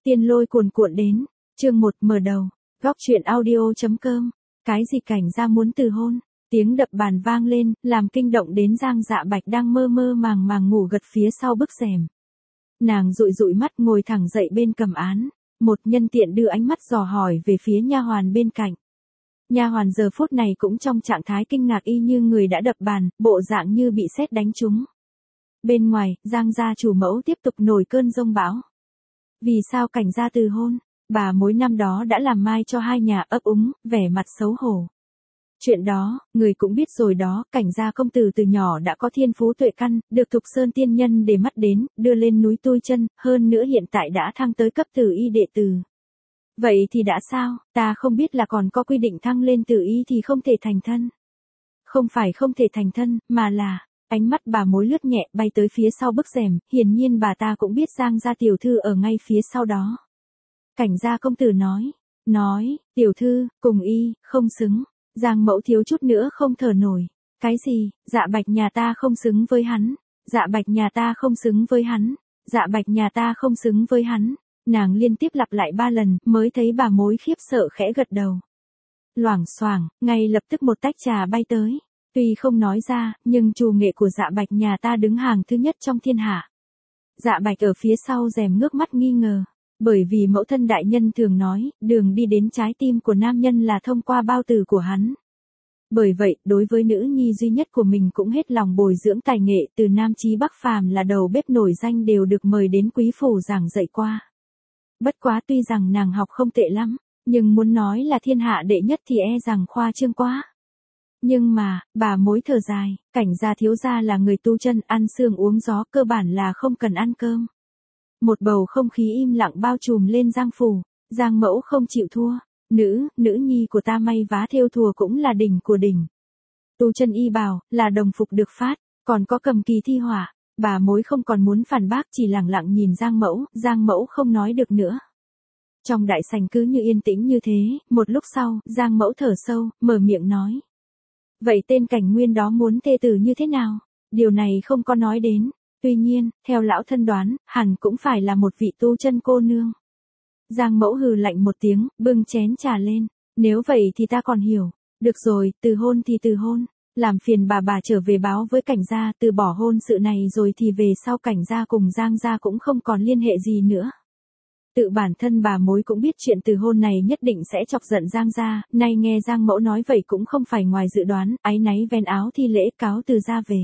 Tiên lôi cuồn cuộn đến. Chương 1 mở đầu. Góc truyện audio.com. Cái gì Cảnh Gia muốn từ hôn? Tiếng đập bàn vang lên, làm kinh động đến Giang Dạ Bạch đang mơ mơ màng màng ngủ gật phía sau bức rèm. Nàng dụi dụi mắt ngồi thẳng dậy bên cầm án, một nhân tiện đưa ánh mắt dò hỏi về phía nha hoàn bên cạnh. Nha hoàn giờ phút này cũng trong trạng thái kinh ngạc y như người đã đập bàn, bộ dạng như bị sét đánh trúng. Bên ngoài, Giang gia chủ mẫu tiếp tục nổi cơn giông bão. Vì sao Cảnh Gia từ hôn? Bà mối năm đó đã làm mai cho hai nhà ấp úng, vẻ mặt xấu hổ. Chuyện đó, người cũng biết rồi đó, Cảnh Gia công tử từ nhỏ đã có thiên phú tuệ căn, được Thục Sơn tiên nhân để mắt đến, đưa lên núi tu chân, hơn nữa hiện tại đã thăng tới cấp tử y đệ tử. Vậy thì đã sao, ta không biết là còn có quy định thăng lên tử y thì không thể thành thân. Không phải không thể thành thân, mà là... Ánh mắt bà mối lướt nhẹ bay tới phía sau bức rèm, hiển nhiên bà ta cũng biết Giang gia tiểu thư ở ngay phía sau đó. Cảnh Gia công tử nói, tiểu thư, cùng y, không xứng. Giang mẫu thiếu chút nữa không thở nổi. Cái gì, Dạ Bạch nhà ta không xứng với hắn. Dạ Bạch nhà ta không xứng với hắn. Dạ Bạch nhà ta không xứng với hắn. Nàng liên tiếp lặp lại 3 lần, mới thấy bà mối khiếp sợ khẽ gật đầu. Loảng xoảng, ngay lập tức một tách trà bay tới. Tuy không nói ra, nhưng trù nghệ của Dạ Bạch nhà ta đứng hàng thứ nhất trong thiên hạ. Dạ Bạch ở phía sau rèm ngước mắt nghi ngờ. Bởi vì mẫu thân đại nhân thường nói, đường đi đến trái tim của nam nhân là thông qua bao tử của hắn. Bởi vậy, đối với nữ nhi duy nhất của mình cũng hết lòng bồi dưỡng tài nghệ, từ Nam chí Bắc phàm là đầu bếp nổi danh đều được mời đến quý phủ giảng dạy qua. Bất quá tuy rằng nàng học không tệ lắm, nhưng muốn nói là thiên hạ đệ nhất thì e rằng khoa trương quá. Nhưng mà, bà mối thở dài, Cảnh gia thiếu gia là người tu chân, ăn xương uống gió, cơ bản là không cần ăn cơm. Một bầu không khí im lặng bao trùm lên Giang phủ. Giang mẫu không chịu thua. Nữ nhi của ta may vá thêu thùa cũng là đỉnh của đỉnh. Tu chân y bào, là đồng phục được phát, còn có cầm kỳ thi họa. Bà mối không còn muốn phản bác, chỉ lặng lặng nhìn Giang mẫu không nói được nữa. Trong đại sảnh cứ như yên tĩnh như thế, một lúc sau, Giang mẫu thở sâu, mở miệng nói. Vậy tên Cảnh Nguyên đó muốn thê tử như thế nào? Điều này không có nói đến. Tuy nhiên, theo lão thân đoán, hẳn cũng phải là một vị tu chân cô nương. Giang mẫu hừ lạnh một tiếng, bưng chén trà lên. Nếu vậy thì ta còn hiểu. Được rồi, từ hôn thì từ hôn. Làm phiền bà trở về báo với Cảnh gia, từ bỏ hôn sự này rồi thì về sau Cảnh gia cùng Giang gia cũng không còn liên hệ gì nữa. Tự bản thân bà mối cũng biết chuyện từ hôn này nhất định sẽ chọc giận Giang gia, nay nghe Giang mẫu nói vậy cũng không phải ngoài dự đoán, áy náy ven áo thi lễ cáo từ ra về.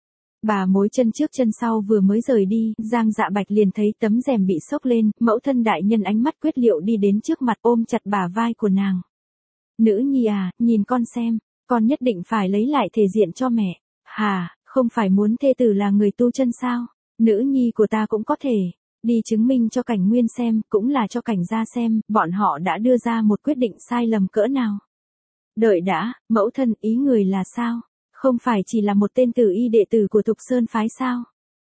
Bà mối chân trước chân sau vừa mới rời đi, Giang Dạ Bạch liền thấy tấm rèm bị xốc lên, mẫu thân đại nhân ánh mắt quyết liệu đi đến trước mặt ôm chặt bả vai của nàng. Nữ nhi à, nhìn con xem, con nhất định phải lấy lại thể diện cho mẹ. Hà, không phải muốn thê tử là người tu chân sao? Nữ nhi của ta cũng có thể. Đi chứng minh cho Cảnh Nguyên xem, cũng là cho Cảnh gia xem, bọn họ đã đưa ra một quyết định sai lầm cỡ nào. Đợi đã, mẫu thân ý người là sao? Không phải chỉ là một tên tử y đệ tử của Thục Sơn phái sao?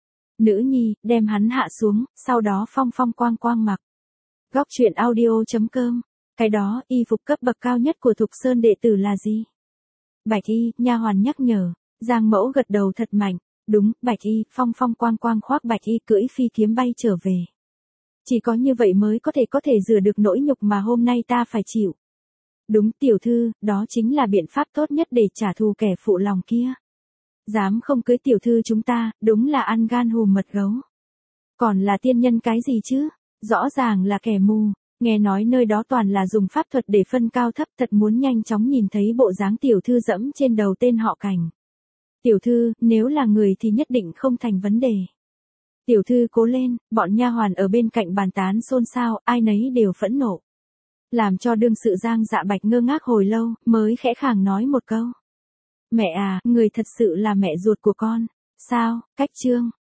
Nữ nhi, đem hắn hạ xuống, sau đó phong phong quang quang mặc. Góc truyện audio.com. Cái đó, y phục cấp bậc cao nhất của Thục Sơn đệ tử là gì? Bạch y, nha hoàn nhắc nhở. Giang mẫu gật đầu thật mạnh. Đúng, bạch y, phong phong quang quang khoác bạch y cưỡi phi kiếm bay trở về. Chỉ có như vậy mới có thể rửa được nỗi nhục mà hôm nay ta phải chịu. Đúng tiểu thư, đó chính là biện pháp tốt nhất để trả thù kẻ phụ lòng kia. Dám không cưới tiểu thư chúng ta, đúng là ăn gan hùm mật gấu. Còn là tiên nhân cái gì chứ? Rõ ràng là kẻ mù. Nghe nói nơi đó toàn là dùng pháp thuật để phân cao thấp, thật muốn nhanh chóng nhìn thấy bộ dáng tiểu thư dẫm trên đầu tên họ Cảnh. Tiểu thư, nếu là người thì nhất định không thành vấn đề. Tiểu thư cố lên, bọn nha hoàn ở bên cạnh bàn tán xôn xao, ai nấy đều phẫn nộ. Làm cho đương sự Giang Dạ Bạch ngơ ngác hồi lâu, mới khẽ khàng nói một câu. Mẹ à, người thật sự là mẹ ruột của con. Sao, cách chương.